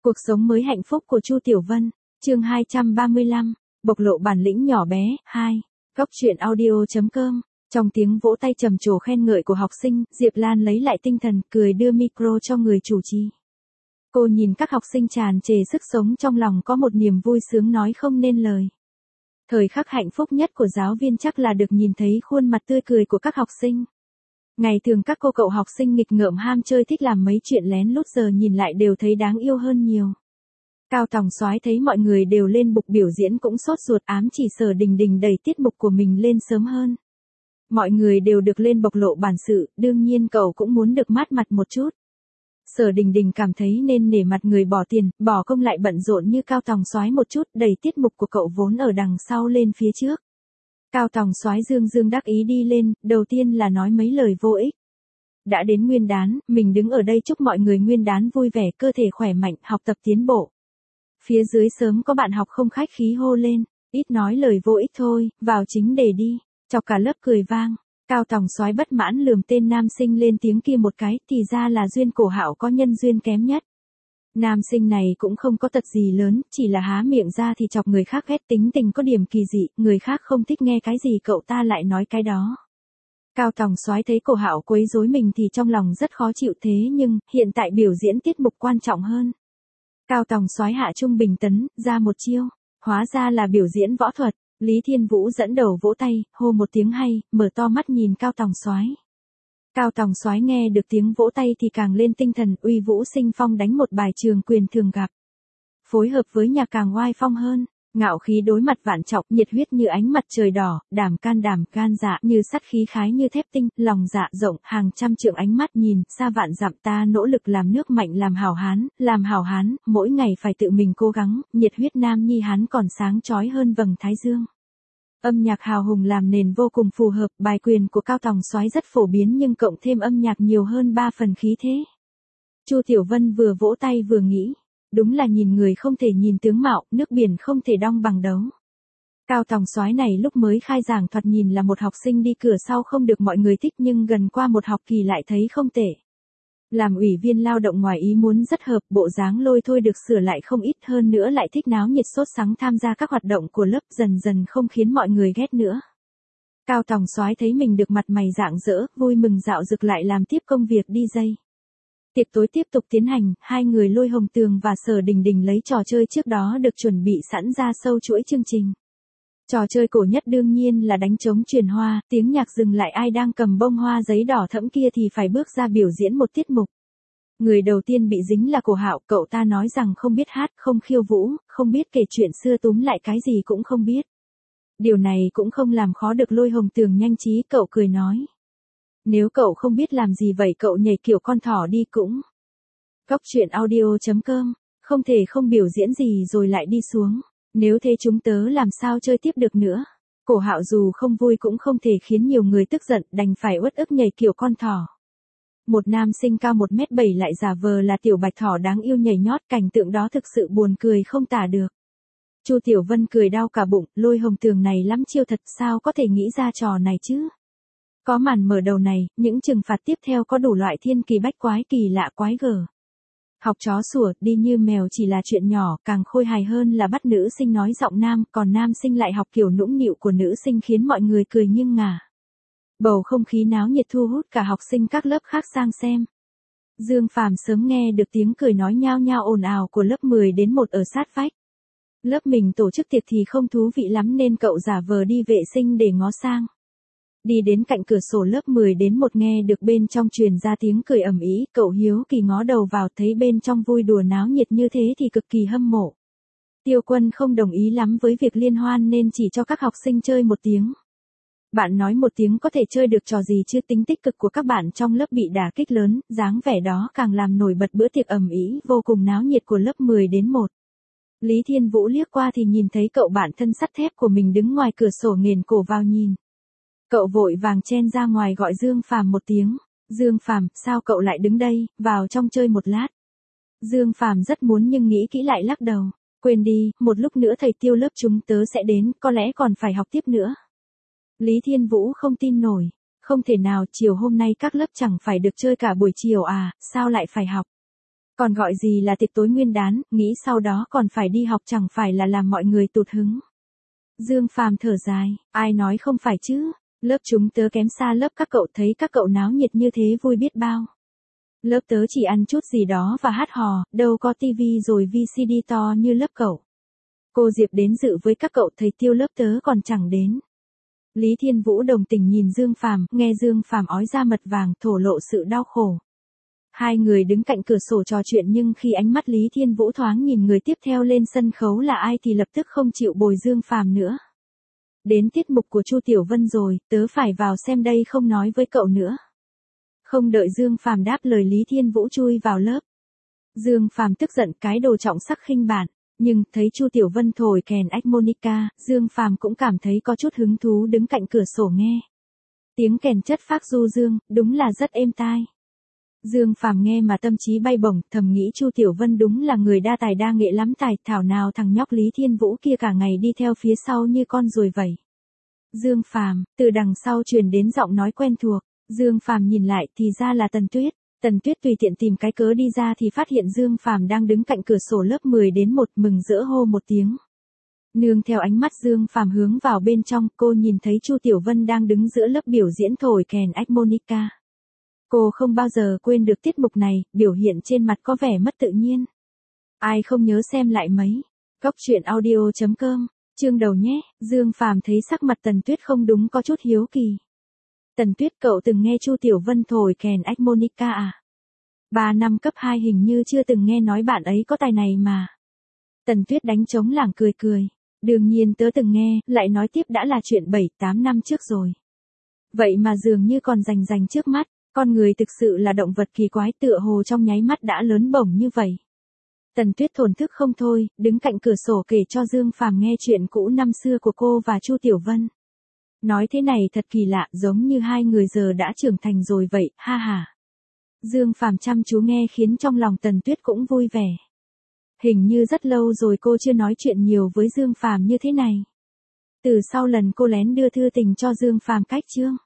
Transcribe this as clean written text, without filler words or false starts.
Cuộc sống mới hạnh phúc của Chu Tiểu Vân, chương 235, bộc lộ bản lĩnh nhỏ bé, 2, góc truyện audio.com. Trong tiếng vỗ tay trầm trồ khen ngợi của học sinh, Diệp Lan lấy lại tinh thần, cười đưa micro cho người chủ trì. Cô nhìn các học sinh tràn trề sức sống trong lòng có một niềm vui sướng nói không nên lời. Thời khắc hạnh phúc nhất của giáo viên chắc là được nhìn thấy khuôn mặt tươi cười của các học sinh. Ngày thường các cô cậu học sinh nghịch ngợm ham chơi thích làm mấy chuyện lén lút giờ nhìn lại đều thấy đáng yêu hơn nhiều. Cao Tòng Soái thấy mọi người đều lên bục biểu diễn cũng sốt ruột ám chỉ Sở Đình Đình đẩy tiết mục của mình lên sớm hơn. Mọi người đều được lên bộc lộ bản sự, đương nhiên cậu cũng muốn được mát mặt một chút. Sở Đình Đình cảm thấy nên nể mặt người bỏ tiền, bỏ công lại bận rộn như Cao Tòng Soái một chút, đẩy tiết mục của cậu vốn ở đằng sau lên phía trước. Cao Tòng Soái dương dương đắc ý đi lên, đầu tiên là nói mấy lời vô ích. Đã đến Nguyên đán, mình đứng ở đây chúc mọi người Nguyên đán vui vẻ, cơ thể khỏe mạnh, học tập tiến bộ. Phía dưới sớm có bạn học không khách khí hô lên, ít nói lời vô ích thôi, vào chính đề đi, chọc cả lớp cười vang. Cao Tòng Soái bất mãn lườm tên nam sinh lên tiếng kia một cái, thì ra là Duyên Cổ Hạo có nhân duyên kém nhất. Nam sinh này cũng không có tật gì lớn, chỉ là há miệng ra thì chọc người khác ghét, tính tình có điểm kỳ dị, người khác không thích nghe cái gì cậu ta lại nói cái đó. Cao Tòng Soái thấy Cổ Hạo quấy rối mình thì trong lòng rất khó chịu, thế nhưng hiện tại biểu diễn tiết mục quan trọng hơn. Cao Tòng Soái hạ trung bình tấn, ra một chiêu, hóa ra là biểu diễn võ thuật. Lý Thiên Vũ dẫn đầu vỗ tay, hô một tiếng hay, mở to mắt nhìn Cao Tòng Soái. Cao Tòng Soái nghe được tiếng vỗ tay thì càng lên tinh thần, uy vũ sinh phong đánh một bài Trường Quyền thường gặp. Phối hợp với nhạc càng oai phong hơn, ngạo khí đối mặt vạn trọng, nhiệt huyết như ánh mặt trời đỏ, đảm can dạ như sắt, khí khái như thép tinh, lòng dạ rộng, hàng trăm trượng ánh mắt nhìn, xa vạn dặm ta nỗ lực làm nước mạnh làm hảo hán, mỗi ngày phải tự mình cố gắng, nhiệt huyết nam nhi hán còn sáng chói hơn vầng thái dương. Âm nhạc hào hùng làm nền vô cùng phù hợp, bài quyền của Cao Tòng Soái rất phổ biến nhưng cộng thêm âm nhạc nhiều hơn 3 phần khí thế. Chu Tiểu Vân vừa vỗ tay vừa nghĩ, đúng là nhìn người không thể nhìn tướng mạo, nước biển không thể đong bằng đấu. Cao Tòng Soái này lúc mới khai giảng thoạt nhìn là một học sinh đi cửa sau không được mọi người thích nhưng gần qua một học kỳ lại thấy không tệ. Làm ủy viên lao động ngoài ý muốn rất hợp, bộ dáng lôi thôi được sửa lại không ít, hơn nữa lại thích náo nhiệt sốt sắng tham gia các hoạt động của lớp, dần dần không khiến mọi người ghét nữa. Cao Tòng Soái thấy mình được mặt mày rạng rỡ, vui mừng dạo dực lại làm tiếp công việc DJ. Tiệc tối tiếp tục tiến hành, hai người Lôi Hồng Tường và Sở Đình Đình lấy trò chơi trước đó được chuẩn bị sẵn ra sâu chuỗi chương trình. Trò chơi cổ nhất đương nhiên là đánh trống truyền hoa, tiếng nhạc dừng lại ai đang cầm bông hoa giấy đỏ thẫm kia thì phải bước ra biểu diễn một tiết mục. Người đầu tiên bị dính là Cổ Hạo, cậu ta nói rằng không biết hát, không khiêu vũ, không biết kể chuyện xưa, túm lại cái gì cũng không biết. Điều này cũng không làm khó được Lôi Hồng Tường nhanh trí, cậu cười nói. Nếu cậu không biết làm gì vậy cậu nhảy kiểu con thỏ đi cũng. Góc truyện audio.com, không thể không biểu diễn gì rồi lại đi xuống. Nếu thế chúng tớ làm sao chơi tiếp được nữa. Cổ Hạo dù không vui cũng không thể khiến nhiều người tức giận, đành phải uất ức nhảy kiểu con thỏ. Một nam sinh cao 1m7 lại giả vờ là tiểu bạch thỏ đáng yêu nhảy nhót, cảnh tượng đó thực sự buồn cười không tả được. Chu Tiểu Vân cười đau cả bụng, Lôi Hồng Tường này lắm chiêu thật, sao có thể nghĩ ra trò này chứ. Có màn mở đầu này, những trừng phạt tiếp theo có đủ loại thiên kỳ bách quái, kỳ lạ quái gở. Học chó sủa, đi như mèo chỉ là chuyện nhỏ, càng khôi hài hơn là bắt nữ sinh nói giọng nam, còn nam sinh lại học kiểu nũng nịu của nữ sinh khiến mọi người cười nghiêng ngả. Bầu không khí náo nhiệt thu hút cả học sinh các lớp khác sang xem. Dương Phàm sớm nghe được tiếng cười nói nhao nhao ồn ào của lớp 10 đến 1 ở sát vách. Lớp mình tổ chức tiệc thì không thú vị lắm nên cậu giả vờ đi vệ sinh để ngó sang. Đi đến cạnh cửa sổ lớp 10 đến 1 nghe được bên trong truyền ra tiếng cười ầm ĩ, cậu hiếu kỳ ngó đầu vào thấy bên trong vui đùa náo nhiệt như thế thì cực kỳ hâm mộ. Tiêu Quân không đồng ý lắm với việc liên hoan nên chỉ cho các học sinh chơi một tiếng. Bạn nói một tiếng có thể chơi được trò gì chứ, tính tích cực của các bạn trong lớp bị đả kích lớn, dáng vẻ đó càng làm nổi bật bữa tiệc ầm ĩ vô cùng náo nhiệt của lớp 10 đến 1. Lý Thiên Vũ liếc qua thì nhìn thấy cậu bạn thân sắt thép của mình đứng ngoài cửa sổ nghển cổ vào nhìn. Cậu vội vàng chen ra ngoài gọi Dương Phàm một tiếng. Dương Phàm, sao cậu lại đứng đây, vào trong chơi một lát. Dương Phàm rất muốn nhưng nghĩ kỹ lại lắc đầu. Quên đi, một lúc nữa thầy Tiêu lớp chúng tớ sẽ đến, có lẽ còn phải học tiếp nữa. Lý Thiên Vũ không tin nổi. Không thể nào, chiều hôm nay các lớp chẳng phải được chơi cả buổi chiều à, sao lại phải học. Còn gọi gì là tiệc tối nguyên đán, nghĩ sau đó còn phải đi học chẳng phải là làm mọi người tụt hứng. Dương Phàm thở dài, ai nói không phải chứ, lớp chúng tớ kém xa lớp các cậu, thấy các cậu náo nhiệt như thế vui biết bao. Lớp tớ chỉ ăn chút gì đó và hát hò, đâu có tivi rồi VCD to như lớp cậu. Cô Diệp đến dự với các cậu, thầy Tiêu lớp tớ còn chẳng đến. Lý Thiên Vũ đồng tình nhìn Dương Phàm, nghe Dương Phàm ói ra mật vàng, thổ lộ sự đau khổ. Hai người đứng cạnh cửa sổ trò chuyện, nhưng khi ánh mắt Lý Thiên Vũ thoáng nhìn người tiếp theo lên sân khấu là ai thì lập tức không chịu bồi Dương Phàm nữa. Đến tiết mục của Chu Tiểu Vân rồi, tớ phải vào xem đây, không nói với cậu nữa. Không đợi Dương Phàm đáp lời, Lý Thiên Vũ chui vào lớp. Dương Phàm tức giận, cái đồ trọng sắc khinh bạn, nhưng thấy Chu Tiểu Vân thổi kèn harmonica, Dương Phàm cũng cảm thấy có chút hứng thú, đứng cạnh cửa sổ nghe. Tiếng kèn chất phác du dương, đúng là rất êm tai. Dương Phàm nghe mà tâm trí bay bổng, thầm nghĩ Chu Tiểu Vân đúng là người đa tài đa nghệ lắm, tài thảo nào thằng nhóc Lý Thiên Vũ kia cả ngày đi theo phía sau như con ruồi vậy. Dương Phàm, từ đằng sau truyền đến giọng nói quen thuộc. Dương Phàm nhìn lại thì ra là Tần Tuyết. Tần Tuyết tùy tiện tìm cái cớ đi ra thì phát hiện Dương Phàm đang đứng cạnh cửa sổ lớp 10 đến 1, mừng rỡ hô một tiếng. Nương theo ánh mắt Dương Phàm hướng vào bên trong, cô nhìn thấy Chu Tiểu Vân đang đứng giữa lớp biểu diễn thổi kèn harmonica. Cô không bao giờ quên được tiết mục này, biểu hiện trên mặt có vẻ mất tự nhiên. Ai không nhớ xem lại mấy. Góc truyện audio.com, chương đầu nhé. Dương Phàm thấy sắc mặt Tần Tuyết không đúng, có chút hiếu kỳ. Tần Tuyết, cậu từng nghe Chu Tiểu Vân thổi kèn harmonica à? 3 năm cấp 2 hình như chưa từng nghe nói bạn ấy có tài này mà. Tần Tuyết đánh trống lảng cười cười. Đương nhiên tớ từng nghe, lại nói tiếp, đã là chuyện 7-8 năm trước rồi. Vậy mà dường như còn rành trước mắt, con người thực sự là động vật kỳ quái, tựa hồ trong nháy mắt đã lớn bổng như vậy. Tần Tuyết thổn thức không thôi, đứng cạnh cửa sổ kể cho Dương Phàm nghe chuyện cũ năm xưa của cô và Chu Tiểu Vân. Nói thế này thật kỳ lạ, giống như hai người giờ đã trưởng thành rồi vậy, ha ha. Dương Phàm chăm chú nghe khiến trong lòng Tần Tuyết cũng vui vẻ. Hình như rất lâu rồi cô chưa nói chuyện nhiều với Dương Phàm như thế này. Từ sau lần cô lén đưa thư tình cho Dương Phàm cách chương.